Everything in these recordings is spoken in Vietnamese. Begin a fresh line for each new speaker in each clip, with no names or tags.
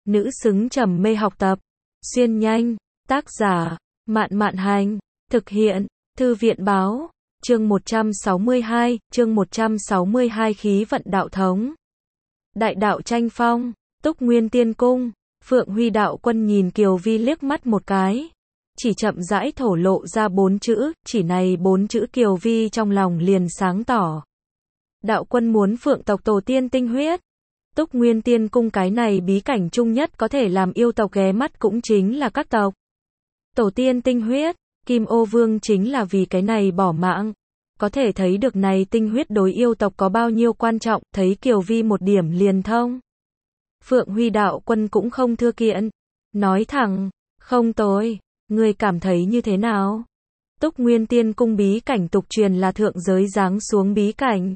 nữ xứng trầm mê học tập. Xuyên nhanh, tác giả, Mạn Mạn Hành, thực hiện, Thư viện Báo, chương 162 khí vận đạo thống. Đại đạo tranh phong, Túc Nguyên Tiên Cung, Phượng Huy đạo quân nhìn Kiều Vi liếc mắt một cái. Chỉ chậm rãi thổ lộ ra 4 chữ, chỉ này 4 chữ Kiều Vi trong lòng liền sáng tỏ. Đạo quân muốn Phượng tộc tổ tiên tinh huyết. Túc Nguyên Tiên Cung cái này bí cảnh chung nhất có thể làm yêu tộc ghé mắt cũng chính là các tộc. Tổ tiên tinh huyết, Kim Ô Vương chính là vì cái này bỏ mạng. Có thể thấy được này tinh huyết đối yêu tộc có bao nhiêu quan trọng, thấy Kiều Vi một điểm liền thông. Phượng Huy đạo quân cũng không thưa kiện. Nói thẳng, không tồi, ngươi cảm thấy như thế nào? Túc Nguyên Tiên Cung bí cảnh tục truyền là thượng giới giáng xuống bí cảnh.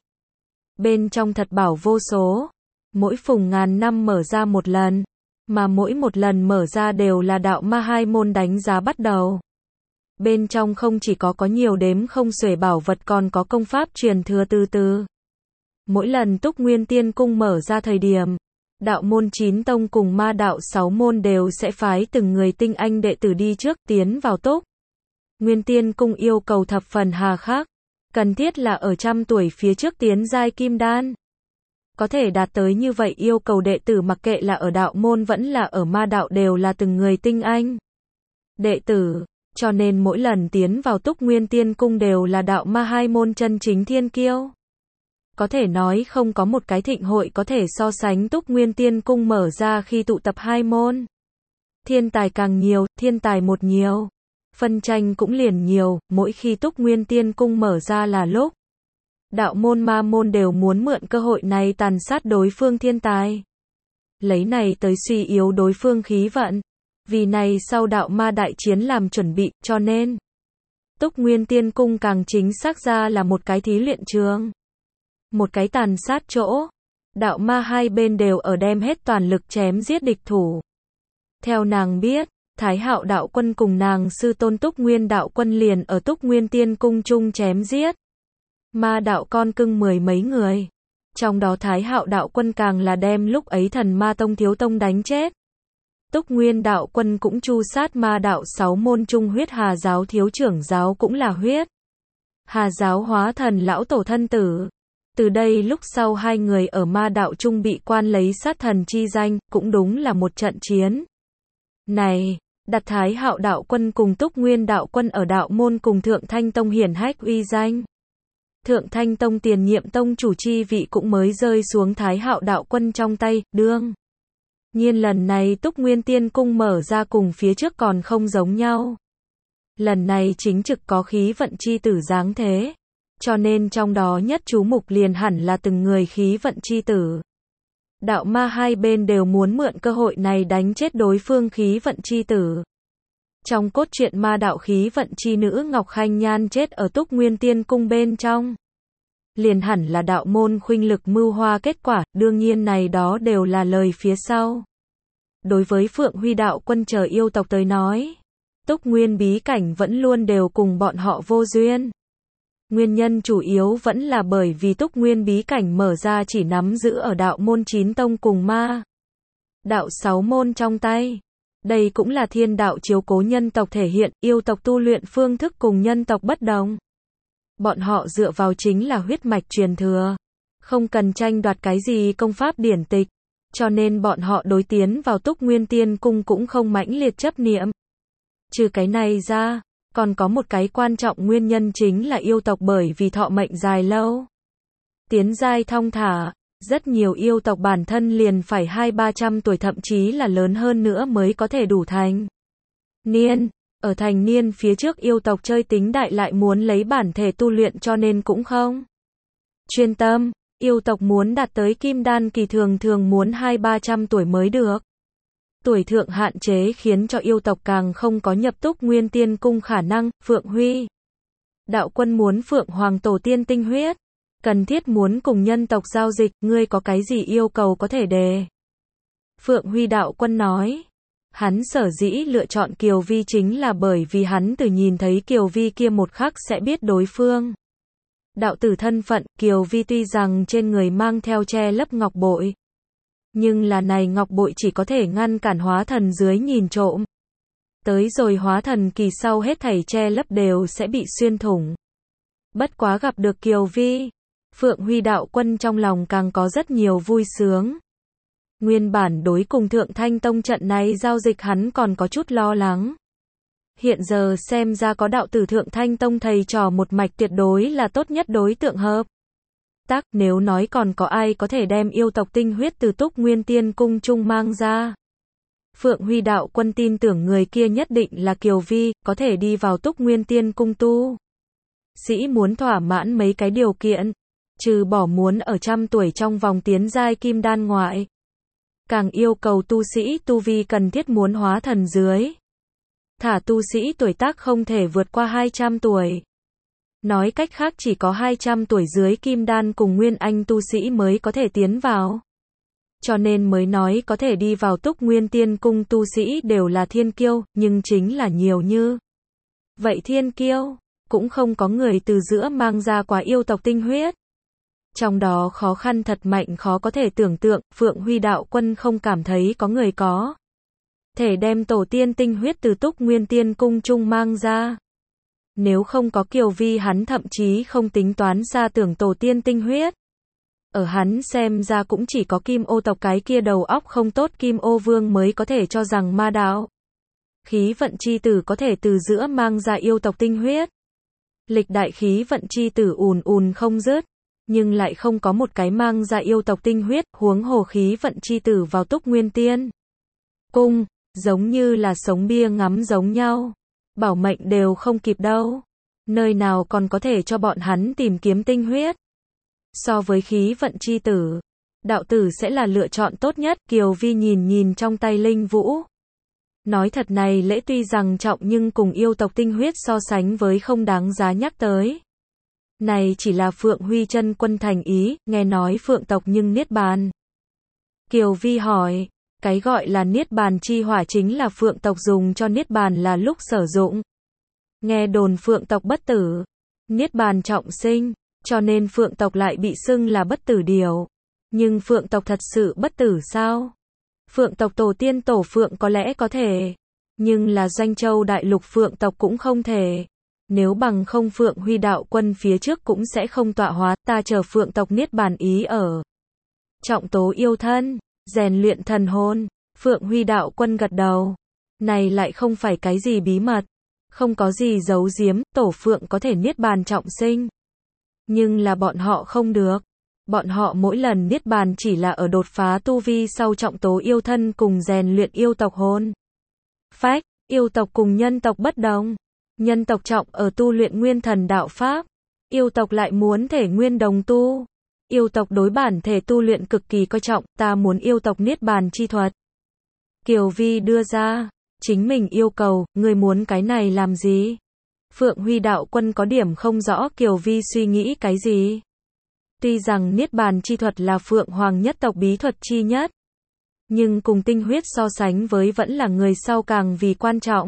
Bên trong thật bảo vô số. Mỗi phùng ngàn năm mở ra một lần. Mà mỗi một lần mở ra đều là đạo ma hai môn đánh giá bắt đầu. Bên trong không chỉ có nhiều đếm không xuể bảo vật còn có công pháp truyền thừa từ từ. Mỗi lần Túc Nguyên Tiên Cung mở ra thời điểm, đạo môn 9 tông cùng ma đạo 6 môn đều sẽ phái từng người tinh anh đệ tử đi trước tiến vào Túc Nguyên Tiên Cung yêu cầu thập phần hà khắc, cần thiết là ở 100 tuổi phía trước tiến giai kim đan. Có thể đạt tới như vậy yêu cầu đệ tử mặc kệ là ở đạo môn vẫn là ở ma đạo đều là từng người tinh anh đệ tử, cho nên mỗi lần tiến vào Túc Nguyên Tiên Cung đều là đạo ma hai môn chân chính thiên kiêu. Có thể nói không có một cái thịnh hội có thể so sánh Túc Nguyên Tiên Cung mở ra khi tụ tập hai môn. Thiên tài càng nhiều, thiên tài một nhiều. Phân tranh cũng liền nhiều, mỗi khi Túc Nguyên Tiên Cung mở ra là lúc. Đạo môn ma môn đều muốn mượn cơ hội này tàn sát đối phương thiên tài. Lấy này tới suy yếu đối phương khí vận. Vì này sau đạo ma đại chiến làm chuẩn bị, cho nên Túc Nguyên Tiên Cung càng chính xác ra là một cái thí luyện trường. Một cái tàn sát chỗ. Đạo ma hai bên đều ở đem hết toàn lực chém giết địch thủ. Theo nàng biết, Thái Hạo đạo quân cùng nàng sư tôn Túc Nguyên đạo quân liền ở Túc Nguyên Tiên Cung chung chém giết. Ma đạo con cưng 10 mấy người. Trong đó Thái Hạo đạo quân càng là đem lúc ấy thần ma tông thiếu tông đánh chết. Túc Nguyên đạo quân cũng chu sát ma đạo 6 môn chung huyết Hà giáo thiếu trưởng giáo cũng là huyết Hà giáo hóa thần lão tổ thân tử. Từ đây lúc sau hai người ở ma đạo chung bị quan lấy sát thần chi danh, cũng đúng là một trận chiến. Này, đặt Thái Hạo đạo quân cùng Túc Nguyên đạo quân ở đạo môn cùng Thượng Thanh Tông hiển hách uy danh. Thượng Thanh Tông tiền nhiệm tông chủ chi vị cũng mới rơi xuống Thái Hạo đạo quân trong tay, đương nhiên lần này Túc Nguyên Tiên Cung mở ra cùng phía trước còn không giống nhau. Lần này chính trực có khí vận chi tử dáng thế. Cho nên trong đó nhất chú mục liền hẳn là từng người khí vận chi tử. Đạo ma hai bên đều muốn mượn cơ hội này đánh chết đối phương khí vận chi tử. Trong cốt truyện ma đạo khí vận chi nữ Ngọc Khanh Nhan chết ở Túc Nguyên Tiên Cung bên trong. Liền hẳn là đạo môn khuynh lực mưu hoa kết quả, đương nhiên này đó đều là lời phía sau. Đối với Phượng Huy đạo quân chờ yêu tộc tới nói, Túc Nguyên bí cảnh vẫn luôn đều cùng bọn họ vô duyên. Nguyên nhân chủ yếu vẫn là bởi vì Túc Nguyên bí cảnh mở ra chỉ nắm giữ ở đạo môn 9 tông cùng ma đạo 6 môn trong tay. Đây cũng là thiên đạo chiếu cố nhân tộc thể hiện, yêu tộc tu luyện phương thức cùng nhân tộc bất đồng. Bọn họ dựa vào chính là huyết mạch truyền thừa, không cần tranh đoạt cái gì công pháp điển tịch, cho nên bọn họ đối tiến vào Túc Nguyên Tiên Cung cũng không mãnh liệt chấp niệm. Trừ cái này ra, còn có một cái quan trọng nguyên nhân chính là yêu tộc bởi vì thọ mệnh dài lâu, tiến giai thong thả, rất nhiều yêu tộc bản thân liền phải 200-300 tuổi thậm chí là lớn hơn nữa mới có thể đủ thành niên. Ở thành niên phía trước yêu tộc chơi tính đại lại muốn lấy bản thể tu luyện cho nên cũng không chuyên tâm. Yêu tộc muốn đạt tới kim đan kỳ thường muốn 200-300 tuổi mới được. Tuổi thượng hạn chế khiến cho yêu tộc càng không có nhập Túc Nguyên Tiên Cung khả năng. Phượng Huy đạo quân muốn Phượng Hoàng tổ tiên tinh huyết, cần thiết muốn cùng nhân tộc giao dịch, ngươi có cái gì yêu cầu có thể đề. Phượng Huy đạo quân nói, hắn sở dĩ lựa chọn Kiều Vi chính là bởi vì hắn từ nhìn thấy Kiều Vi kia một khắc sẽ biết đối phương đạo tử thân phận. Kiều Vi tuy rằng trên người mang theo che lấp ngọc bội, Nhưng là này ngọc bội chỉ có thể ngăn cản hóa thần dưới nhìn trộm. Tới rồi hóa thần kỳ sau hết thảy che lấp đều sẽ bị xuyên thủng. Bất quá gặp được Kiều Vi, Phượng Huy đạo quân trong lòng càng có rất nhiều vui sướng. Nguyên bản đối cùng Thượng Thanh Tông trận này giao dịch hắn còn có chút lo lắng. Hiện giờ xem ra có đạo tử Thượng Thanh Tông thầy trò một mạch tuyệt đối là tốt nhất đối tượng hợp. Nếu nói còn có ai có thể đem yêu tộc tinh huyết từ Túc Nguyên Tiên Cung trung mang ra. Phượng Huy đạo quân tin tưởng người kia nhất định là Kiều Vi, có thể đi vào Túc Nguyên Tiên Cung tu. Sĩ muốn thỏa mãn mấy cái điều kiện, trừ bỏ muốn ở 100 tuổi trong vòng tiến giai kim đan ngoại. Càng yêu cầu tu sĩ tu vi cần thiết muốn hóa thần dưới. Thả tu sĩ tuổi tác không thể vượt qua 200 tuổi. Nói cách khác chỉ có 200 tuổi dưới kim đan cùng nguyên anh tu sĩ mới có thể tiến vào. Cho nên mới nói có thể đi vào Túc Nguyên Tiên Cung tu sĩ đều là thiên kiêu, nhưng chính là nhiều như. Vậy thiên kiêu, cũng không có người từ giữa mang ra quá yêu tộc tinh huyết. Trong đó khó khăn thật mạnh khó có thể tưởng tượng, Phượng Huy đạo quân không cảm thấy có người có thể đem tổ tiên tinh huyết từ Túc Nguyên Tiên Cung trung mang ra. Nếu không có Kiều Vi hắn thậm chí không tính toán ra tưởng tổ tiên tinh huyết. Ở hắn xem ra cũng chỉ có Kim Ô tộc cái kia đầu óc không tốt Kim Ô Vương mới có thể cho rằng ma đạo. Khí vận chi tử có thể từ giữa mang ra yêu tộc tinh huyết. Lịch đại khí vận chi tử ùn ùn không dứt, nhưng lại không có một cái mang ra yêu tộc tinh huyết, huống hồ khí vận chi tử vào Túc Nguyên Tiên Cung, giống như là sống bia ngắm giống nhau. Bảo mệnh đều không kịp đâu. Nơi nào còn có thể cho bọn hắn tìm kiếm tinh huyết. So với khí vận chi tử, đạo tử sẽ là lựa chọn tốt nhất. Kiều Vi nhìn trong tay linh vũ. Nói thật này lễ tuy rằng trọng nhưng cùng yêu tộc tinh huyết so sánh với không đáng giá nhắc tới. Này chỉ là Phượng Huy chân quân thành ý, nghe nói Phượng tộc nhưng niết bàn. Kiều Vi hỏi, cái gọi là niết bàn chi hỏa chính là Phượng tộc dùng cho niết bàn là lúc sử dụng. Nghe đồn Phượng tộc bất tử, niết bàn trọng sinh, cho nên Phượng tộc lại bị xưng là bất tử điều. Nhưng Phượng tộc thật sự bất tử sao? Phượng tộc tổ tiên tổ Phượng có lẽ có thể, nhưng là Doanh Châu đại lục Phượng tộc cũng không thể. Nếu bằng không Phượng Huy đạo quân phía trước cũng sẽ không tọa hóa, ta chờ Phượng tộc niết bàn ý ở. Trọng tố yêu thân, rèn luyện thần hồn. Phượng Huy đạo quân gật đầu. Này lại không phải cái gì bí mật, không có gì giấu giếm, tổ Phượng có thể niết bàn trọng sinh. Nhưng là bọn họ không được. Bọn họ mỗi lần niết bàn chỉ là ở đột phá tu vi sau trọng tố yêu thân cùng rèn luyện yêu tộc hồn. Phách, yêu tộc cùng nhân tộc bất đồng. Nhân tộc trọng ở tu luyện nguyên thần đạo pháp. Yêu tộc lại muốn thể nguyên đồng tu. Yêu tộc đối bản thể tu luyện cực kỳ coi trọng, ta muốn yêu tộc niết bàn chi thuật. Kiều Vi đưa ra, chính mình yêu cầu, ngươi muốn cái này làm gì? Phượng Huy đạo quân có điểm không rõ Kiều Vi suy nghĩ cái gì. Tuy rằng niết bàn chi thuật là Phượng Hoàng nhất tộc bí thuật chi nhất, nhưng cùng tinh huyết so sánh với vẫn là người sau càng vì quan trọng.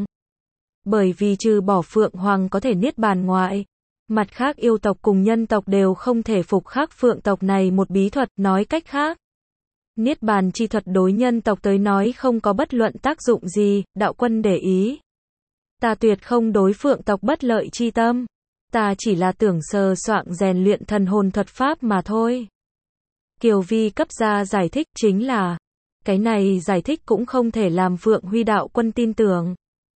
Bởi vì trừ bỏ Phượng Hoàng có thể niết bàn ngoại, mặt khác yêu tộc cùng nhân tộc đều không thể phục khắc Phượng tộc này một bí thuật, nói cách khác. Niết bàn chi thuật đối nhân tộc tới nói không có bất luận tác dụng gì, đạo quân để ý. Ta tuyệt không đối Phượng tộc bất lợi chi tâm. Ta chỉ là tưởng sờ soạng rèn luyện thần hồn thuật pháp mà thôi. Kiều Vi cấp ra giải thích chính là, cái này giải thích cũng không thể làm Phượng Huy đạo quân tin tưởng.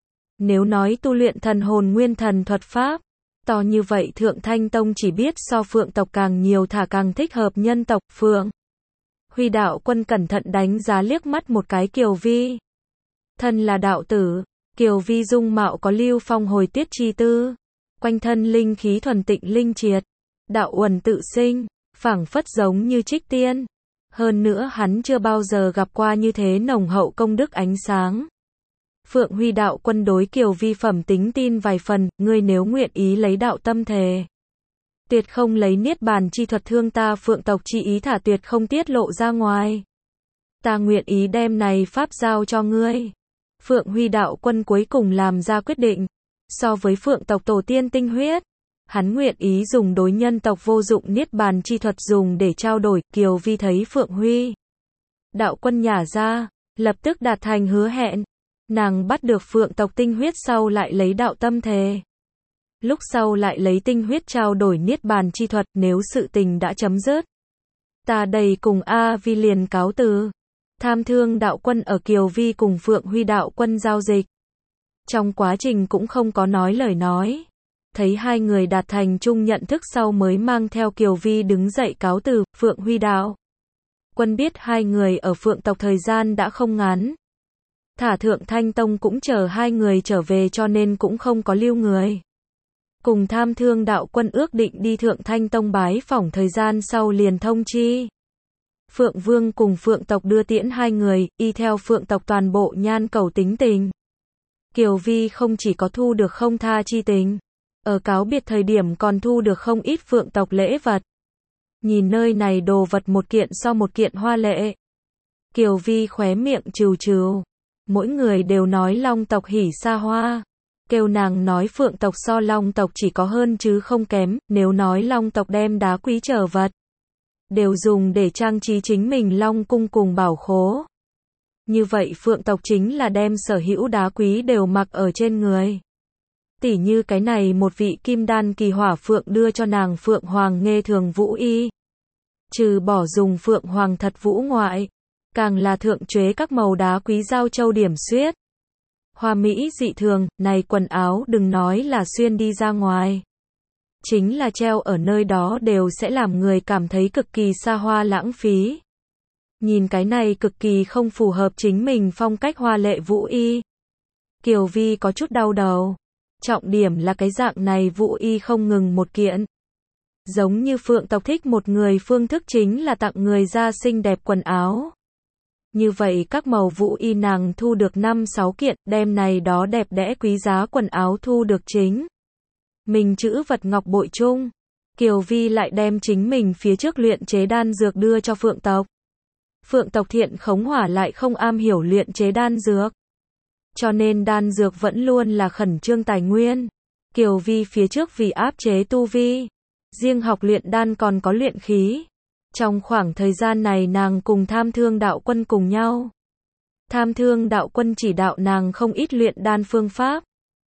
Nếu nói tu luyện thần hồn nguyên thần thuật pháp, to như vậy Thượng Thanh Tông chỉ biết so Phượng tộc càng nhiều thả càng thích hợp nhân tộc. Phượng Huy đạo quân cẩn thận đánh giá liếc mắt một cái Kiều Vi. Thân là đạo tử, Kiều Vi dung mạo có lưu phong hồi tuyết chi tư, quanh thân linh khí thuần tịnh linh triệt, đạo uẩn tự sinh, phảng phất giống như trích tiên. Hơn nữa hắn chưa bao giờ gặp qua như thế nồng hậu công đức ánh sáng. Phượng Huy đạo quân đối Kiều Vi phẩm tính tin vài phần, ngươi nếu nguyện ý lấy đạo tâm thề, tuyệt không lấy niết bàn chi thuật thương ta Phượng tộc chi ý, thả tuyệt không tiết lộ ra ngoài. Ta nguyện ý đem này pháp giao cho ngươi. Phượng Huy đạo quân cuối cùng làm ra quyết định. So với Phượng tộc tổ tiên tinh huyết, hắn nguyện ý dùng đối nhân tộc vô dụng niết bàn chi thuật dùng để trao đổi. Kiều Vi thấy Phượng Huy Đạo Quân nhả ra, lập tức đạt thành hứa hẹn. Nàng bắt được phượng tộc tinh huyết sau lại lấy đạo tâm thề. Lúc sau lại lấy tinh huyết trao đổi niết bàn chi thuật, nếu sự tình đã chấm dứt. Ta đây cùng A Vi liền cáo từ. Tham Thương Đạo Quân ở Kiều Vi cùng Phượng Huy Đạo Quân giao dịch. Trong quá trình cũng không có nói lời nói. Thấy hai người đạt thành chung nhận thức sau mới mang theo Kiều Vi đứng dậy cáo từ. Phượng Huy Đạo Quân biết hai người ở Phượng tộc thời gian đã không ngắn. Thả Thượng Thanh Tông cũng chờ hai người trở về cho nên cũng không có lưu người. Cùng Tham Thương Đạo Quân ước định đi Thượng Thanh Tông bái phỏng, thời gian sau liền thông chi. Phượng Vương cùng Phượng tộc đưa tiễn hai người, y theo Phượng tộc toàn bộ nhan cầu tính tình. Kiều Vi không chỉ có thu được không tha chi tình, ở cáo biệt thời điểm còn thu được không ít Phượng tộc lễ vật. Nhìn nơi này đồ vật một kiện so một kiện hoa lệ. Kiều Vi khóe miệng trừ trừ. Mỗi người đều nói Long tộc hỉ xa hoa. Kêu nàng nói Phượng tộc so Long tộc chỉ có hơn chứ không kém, nếu nói Long tộc đem đá quý trở vật. Đều dùng để trang trí chính mình Long cung cùng bảo khố. Như vậy Phượng tộc chính là đem sở hữu đá quý đều mặc ở trên người. Tỉ như cái này một vị kim đan kỳ hỏa phượng đưa cho nàng Phượng Hoàng Nghê Thường Vũ Y. Trừ bỏ dùng Phượng Hoàng thật vũ ngoại, càng là thượng chế các màu đá quý giao châu điểm xuyết. Hoa mỹ dị thường, này quần áo đừng nói là xuyên đi ra ngoài. Chính là treo ở nơi đó đều sẽ làm người cảm thấy cực kỳ xa hoa lãng phí. Nhìn cái này cực kỳ không phù hợp chính mình phong cách hoa lệ vũ y. Kiều Vi có chút đau đầu. Trọng điểm là cái dạng này vũ y không ngừng một kiện. Giống như Phượng tộc thích một người phương thức chính là tặng người ra xinh đẹp quần áo. Như vậy các màu vũ y nàng thu được 5-6 kiện, đem này đó đẹp đẽ quý giá quần áo thu được chính. Mình chữ vật ngọc bội chung. Kiều Vi lại đem chính mình phía trước luyện chế đan dược đưa cho Phượng tộc. Phượng tộc Thiện Khống Hỏa lại không am hiểu luyện chế đan dược. Cho nên đan dược vẫn luôn là khẩn trương tài nguyên. Kiều Vi phía trước vì áp chế tu vi, riêng học luyện đan còn có luyện khí. Trong khoảng thời gian này nàng cùng Tham Thương Đạo Quân cùng nhau. Tham Thương Đạo Quân chỉ đạo nàng không ít luyện đan phương pháp.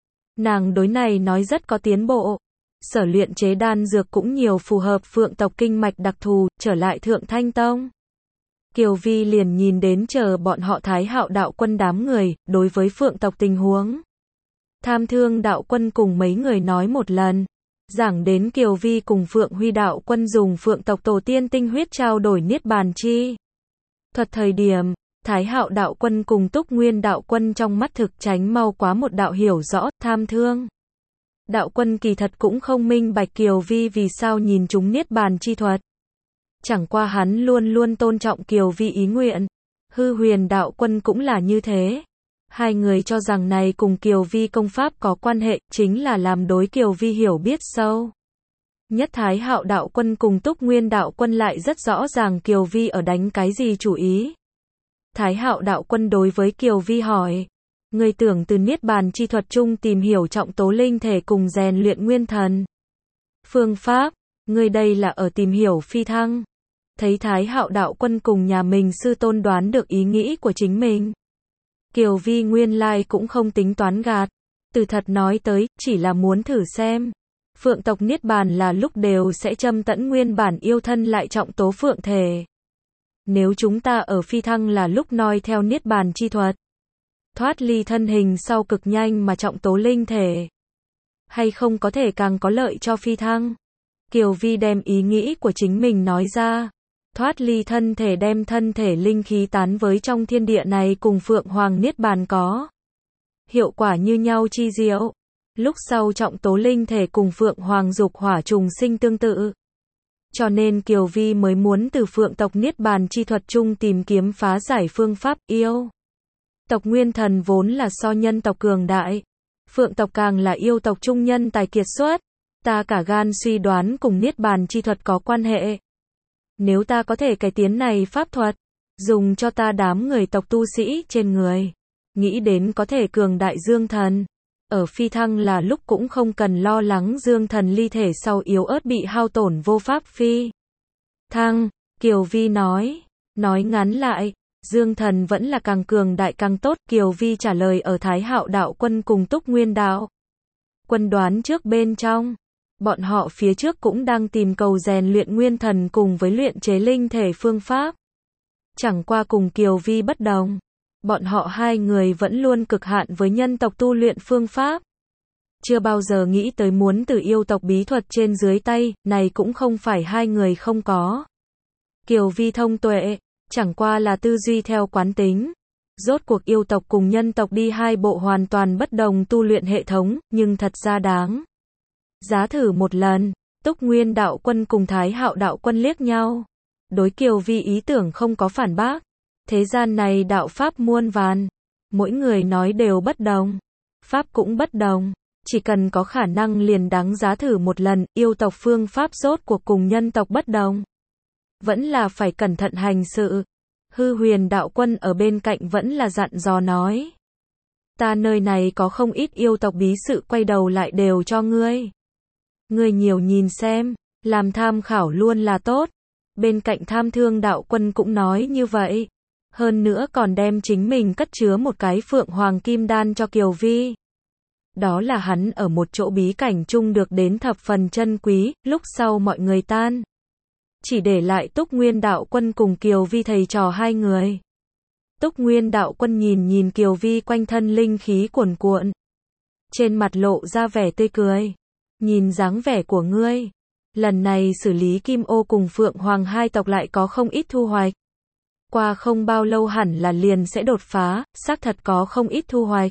Nàng đối này nói rất có tiến bộ. Sở luyện chế đan dược cũng nhiều phù hợp Phượng tộc kinh mạch đặc thù, trở lại Thượng Thanh Tông. Kiều Vi liền nhìn đến chờ bọn họ Thái Hạo Đạo Quân đám người, đối với Phượng tộc tình huống. Tham Thương Đạo Quân cùng mấy người nói một lần. Giảng đến Kiều Vi cùng Phượng Huy Đạo Quân dùng Phượng tộc tổ tiên tinh huyết trao đổi niết bàn chi thuật thời điểm, Thái Hạo Đạo Quân cùng Túc Nguyên Đạo Quân trong mắt thực tránh mau quá một đạo hiểu rõ. Tham Thương Đạo Quân kỳ thật cũng không minh bạch Kiều Vi vì sao nhìn chúng niết bàn chi thuật. Chẳng qua hắn luôn luôn tôn trọng Kiều Vi ý nguyện. Hư Huyền Đạo Quân cũng là như thế. Hai người cho rằng này cùng Kiều Vi công pháp có quan hệ, chính là làm đối Kiều Vi hiểu biết sâu. Nhất Thái Hạo Đạo Quân cùng Túc Nguyên Đạo Quân lại rất rõ ràng Kiều Vi ở đánh cái gì chủ ý. Thái Hạo Đạo Quân đối với Kiều Vi hỏi, người tưởng từ niết bàn chi thuật chung tìm hiểu trọng tố linh thể cùng rèn luyện nguyên thần. Phương pháp, người đây là ở tìm hiểu phi thăng. Thấy Thái Hạo Đạo Quân cùng nhà mình sư tôn đoán được ý nghĩ của chính mình. Kiều Vi nguyên lai cũng không tính toán gạt. Từ thật nói tới, chỉ là muốn thử xem. Phượng tộc niết bàn là lúc đều sẽ châm tẫn nguyên bản yêu thân lại trọng tố phượng thể. Nếu chúng ta ở phi thăng là lúc noi theo niết bàn chi thuật, thoát ly thân hình sau cực nhanh mà trọng tố linh thể, hay không có thể càng có lợi cho phi thăng. Kiều Vi đem ý nghĩ của chính mình nói ra. Thoát ly thân thể đem thân thể linh khí tán với trong thiên địa này cùng Phượng Hoàng niết bàn có hiệu quả như nhau chi diệu. Lúc sau trọng tố linh thể cùng Phượng Hoàng dục hỏa trùng sinh tương tự. Cho nên Kiều Vi mới muốn từ Phượng tộc niết bàn chi thuật chung tìm kiếm phá giải phương pháp. Yêu tộc nguyên thần vốn là so nhân tộc cường đại. Phượng tộc càng là yêu tộc trung nhân tài kiệt xuất. Ta cả gan suy đoán cùng niết bàn chi thuật có quan hệ. Nếu ta có thể cải tiến này pháp thuật, dùng cho ta đám người tộc tu sĩ trên người, nghĩ đến có thể cường đại dương thần. Ở phi thăng là lúc cũng không cần lo lắng dương thần ly thể sau yếu ớt bị hao tổn vô pháp phi thăng. Kiều Vi nói ngắn lại, Dương Thần vẫn là càng cường đại càng tốt, Kiều Vi trả lời ở Thái Hạo đạo quân cùng Túc Nguyên đạo quân đoán trước bên trong. Bọn họ phía trước cũng đang tìm cầu rèn luyện nguyên thần cùng với luyện chế linh thể phương pháp. Chẳng qua cùng Kiều Vi bất đồng. Bọn họ hai người vẫn luôn cực hạn với nhân tộc tu luyện phương pháp. Chưa bao giờ nghĩ tới muốn từ yêu tộc bí thuật trên dưới tay, này cũng không phải hai người không có. Kiều Vi thông tuệ, chẳng qua là tư duy theo quán tính. Rốt cuộc yêu tộc cùng nhân tộc đi hai bộ hoàn toàn bất đồng tu luyện hệ thống, nhưng thật ra đáng giá thử một lần. Túc Nguyên đạo quân cùng Thái Hạo đạo quân liếc nhau. Đối Kiều Vi ý tưởng không có phản bác. Thế gian này đạo pháp muôn vàn. Mỗi người nói đều bất đồng. Pháp cũng bất đồng. Chỉ cần có khả năng liền đáng giá thử một lần. Yêu tộc phương pháp rốt cuộc cùng nhân tộc bất đồng. Vẫn là phải cẩn thận hành sự. Hư Huyền đạo quân ở bên cạnh vẫn là dặn dò nói. Ta nơi này có không ít yêu tộc bí sự, quay đầu lại đều cho ngươi. Ngươi nhiều nhìn xem, làm tham khảo luôn là tốt. Bên cạnh Tham Thương đạo quân cũng nói như vậy. Hơn nữa còn đem chính mình cất chứa một cái Phượng Hoàng Kim Đan cho Kiều Vi. Đó là hắn ở một chỗ bí cảnh chung được đến thập phần chân quý, lúc sau mọi người tan. Chỉ để lại Túc Nguyên đạo quân cùng Kiều Vi thầy trò hai người. Túc Nguyên đạo quân nhìn Kiều Vi quanh thân linh khí cuồn cuộn. Trên mặt lộ ra vẻ tươi cười. Nhìn dáng vẻ của ngươi. Lần này xử lý Kim Ô cùng Phượng Hoàng hai tộc lại có không ít thu hoạch. Qua không bao lâu hẳn là liền sẽ đột phá, xác thật có không ít thu hoạch.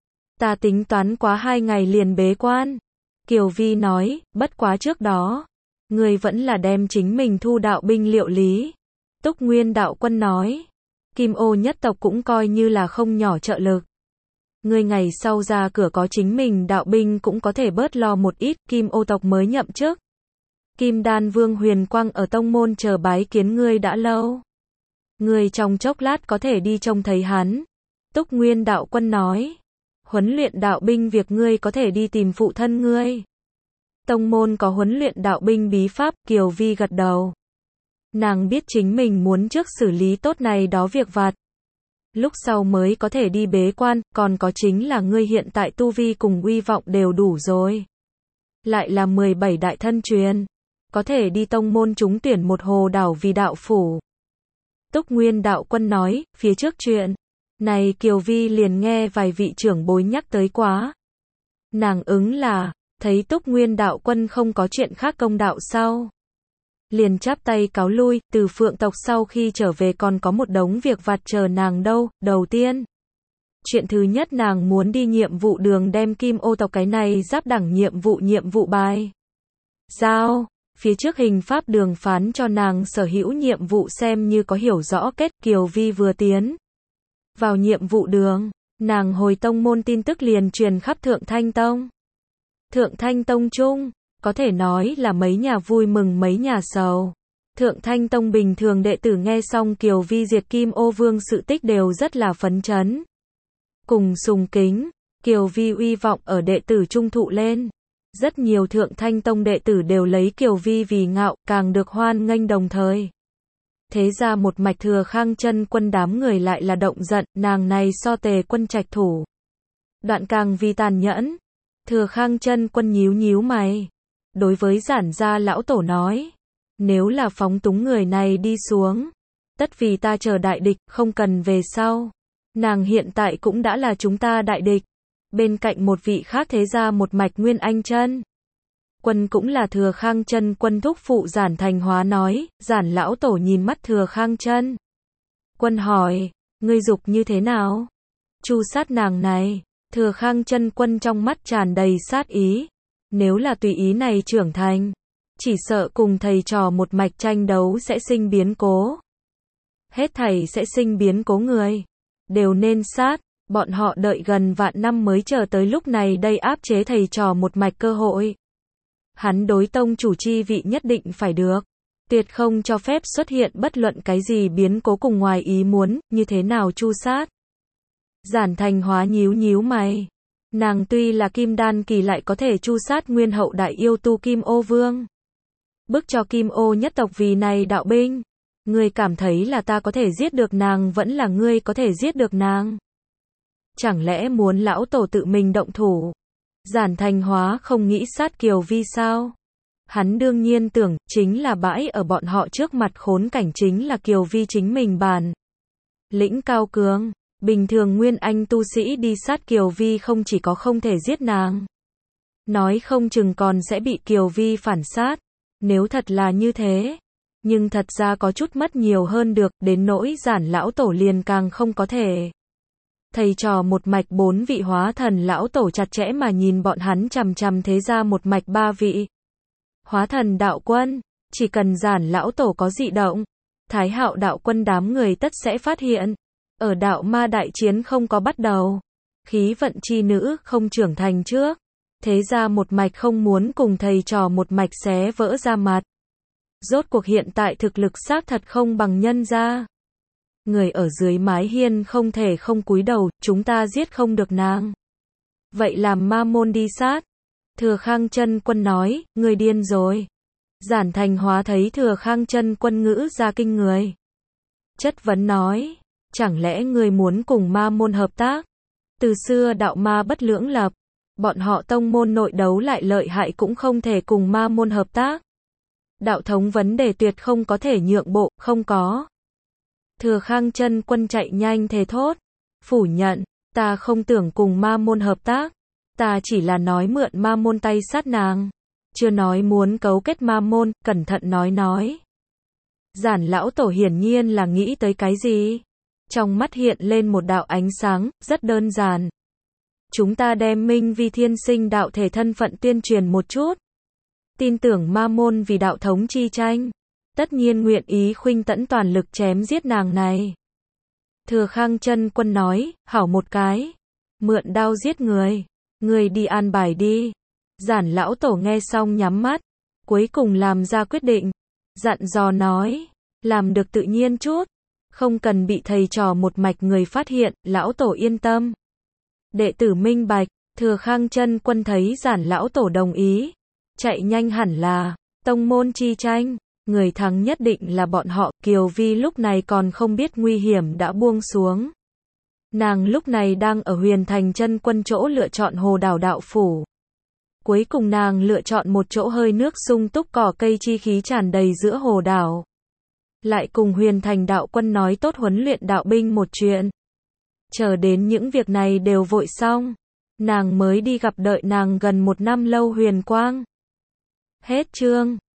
Ta tính toán quá 2 ngày liền bế quan. Kiều Vi nói, bất quá trước đó. Ngươi vẫn là đem chính mình thu đạo binh liệu lý. Túc Nguyên đạo quân nói. Kim Ô nhất tộc cũng coi như là không nhỏ trợ lực. Ngươi ngày sau ra cửa có chính mình đạo binh cũng có thể bớt lo một ít. Kim Ô tộc mới nhậm chức. Kim Đan Vương Huyền Quang ở tông môn chờ bái kiến ngươi đã lâu. Ngươi trong chốc lát có thể đi trông thấy hắn. Túc Nguyên đạo quân nói. Huấn luyện đạo binh việc ngươi có thể đi tìm phụ thân ngươi. Tông môn có huấn luyện đạo binh bí pháp. Kiều Vi gật đầu. Nàng biết chính mình muốn trước xử lý tốt này đó việc vặt. Lúc sau mới có thể đi bế quan, còn có chính là ngươi hiện tại tu vi cùng uy vọng đều đủ rồi. Lại là 17 đại thân truyền. Có thể đi tông môn trúng tuyển một hồ đảo vì đạo phủ. Túc Nguyên đạo quân nói, phía trước chuyện này Kiều Vi liền nghe vài vị trưởng bối nhắc tới quá. Nàng ứng là, thấy Túc Nguyên đạo quân không có chuyện khác công đạo sau. Liền chắp tay cáo lui, từ Phượng tộc sau khi trở về còn có một đống việc vặt chờ nàng đâu. Đầu tiên, chuyện thứ nhất nàng muốn đi nhiệm vụ đường đem Kim Ô tộc cái này giáp đẳng nhiệm vụ bài giao. Phía trước hình pháp đường phán cho nàng sở hữu nhiệm vụ xem như có hiểu rõ kết. Kiều Vi vừa tiến vào nhiệm vụ đường, nàng hồi tông môn tin tức liền truyền khắp Thượng Thanh Tông. Thượng Thanh Tông chung, có thể nói là mấy nhà vui mừng mấy nhà sầu. Thượng Thanh Tông bình thường đệ tử nghe xong Kiều Vi diệt Kim Ô Vương sự tích đều rất là phấn chấn. Cùng sùng kính, Kiều Vi uy vọng ở đệ tử trung thụ lên. Rất nhiều Thượng Thanh Tông đệ tử đều lấy Kiều Vi vì ngạo, càng được hoan nghênh đồng thời. Thế ra một mạch Thừa Khang Chân Quân đám người lại là động giận, nàng này so Tề Quân trạch thủ. Đoạn càng vì tàn nhẫn. Thừa Khang Chân Quân nhíu mày. Đối với Giản gia lão tổ nói. Nếu là phóng túng người này đi xuống. Tất vì ta chờ đại địch, không cần về sau. Nàng hiện tại cũng đã là chúng ta đại địch. Bên cạnh một vị khác thế ra một mạch Nguyên Anh Chân Quân cũng là Thừa Khang Chân Quân thúc phụ Giản Thành Hóa nói. Giản lão tổ nhìn mắt Thừa Khang Chân Quân hỏi, ngươi dục như thế nào? Chu sát nàng này. Thừa Khang Chân Quân trong mắt tràn đầy sát ý. Nếu là tùy ý này trưởng thành, chỉ sợ cùng thầy trò một mạch tranh đấu sẽ sinh biến cố. Hết thảy sẽ sinh biến cố người. Đều nên sát. Bọn họ đợi gần vạn năm mới chờ tới lúc này đây áp chế thầy trò một mạch cơ hội. Hắn đối tông chủ chi vị nhất định phải được. Tuyệt không cho phép xuất hiện bất luận cái gì biến cố cùng ngoài ý muốn, như thế nào chu sát. Giản Thành Hóa nhíu mày. Nàng tuy là kim đan kỳ lại có thể chu sát nguyên hậu đại yêu tu Kim Ô Vương. Bức cho Kim Ô nhất tộc vì này đạo binh. Ngươi cảm thấy là ta có thể giết được nàng vẫn là ngươi có thể giết được nàng? Chẳng lẽ muốn lão tổ tự mình động thủ? Giản Thanh Hóa không nghĩ sát Kiều Vi sao? Hắn đương nhiên tưởng, chính là bãi ở bọn họ trước mặt khốn cảnh chính là Kiều Vi chính mình bản lĩnh cao cường. Bình thường nguyên anh tu sĩ đi sát Kiều Vi không chỉ có không thể giết nàng, nói không chừng còn sẽ bị Kiều Vi phản sát. Nếu thật là như thế, nhưng thật ra có chút mất nhiều hơn được, đến nỗi Giản lão tổ liền càng không có thể. Thầy trò một mạch 4 vị hóa thần lão tổ chặt chẽ mà nhìn bọn hắn chằm chằm, thế ra một mạch 3 vị hóa thần đạo quân, chỉ cần Giản lão tổ có dị động, Thái Hạo đạo quân đám người tất sẽ phát hiện. Ở đạo ma đại chiến không có bắt đầu, khí vận chi nữ không trưởng thành trước, thế ra một mạch không muốn cùng thầy trò một mạch xé vỡ ra mặt. Rốt cuộc hiện tại thực lực xác thật không bằng nhân gia. Người ở dưới mái hiên không thể không cúi đầu, chúng ta giết không được nàng. Vậy làm ma môn đi sát. Thừa Khang Chân Quân nói, người điên rồi. Giản Thanh Hóa thấy Thừa Khang Chân Quân ngữ ra kinh người. Chất vấn nói, chẳng lẽ người muốn cùng ma môn hợp tác? Từ xưa đạo ma bất lưỡng lập, bọn họ tông môn nội đấu lại lợi hại cũng không thể cùng ma môn hợp tác. Đạo thống vấn đề tuyệt không có thể nhượng bộ, không có. Thừa Khang Chân Quân chạy nhanh thề thốt, phủ nhận, ta không tưởng cùng ma môn hợp tác, ta chỉ là nói mượn ma môn tay sát nàng, chưa nói muốn cấu kết ma môn, cẩn thận nói. Giản lão tổ hiển nhiên là nghĩ tới cái gì? Trong mắt hiện lên một đạo ánh sáng, rất đơn giản. Chúng ta đem Minh Vi Thiên Sinh đạo thể thân phận tuyên truyền một chút. Tin tưởng ma môn vì đạo thống chi tranh, tất nhiên nguyện ý khuynh tẫn toàn lực chém giết nàng này. Thừa Khang Chân Quân nói, hảo một cái, mượn đao giết người, người đi an bài đi. Giản lão tổ nghe xong nhắm mắt, cuối cùng làm ra quyết định, dặn dò nói, làm được tự nhiên chút, không cần bị thầy trò một mạch người phát hiện, lão tổ yên tâm. Đệ tử minh bạch. Thừa Khang Chân Quân thấy Giản lão tổ đồng ý, chạy nhanh hẳn là tông môn chi tranh, người thắng nhất định là bọn họ. Kiều Vi lúc này còn không biết nguy hiểm đã buông xuống. Nàng lúc này đang ở Huyền Thành Chân Quân chỗ lựa chọn Hồ Đảo đạo phủ. Cuối cùng nàng lựa chọn một chỗ hơi nước sung túc, cỏ cây chi khí tràn đầy giữa hồ đảo. Lại cùng Huyền Thành đạo quân nói tốt huấn luyện đạo binh một chuyện. Chờ đến những việc này đều vội xong, nàng mới đi gặp đợi nàng gần 1 năm lâu Huyền Quang. Hết chương.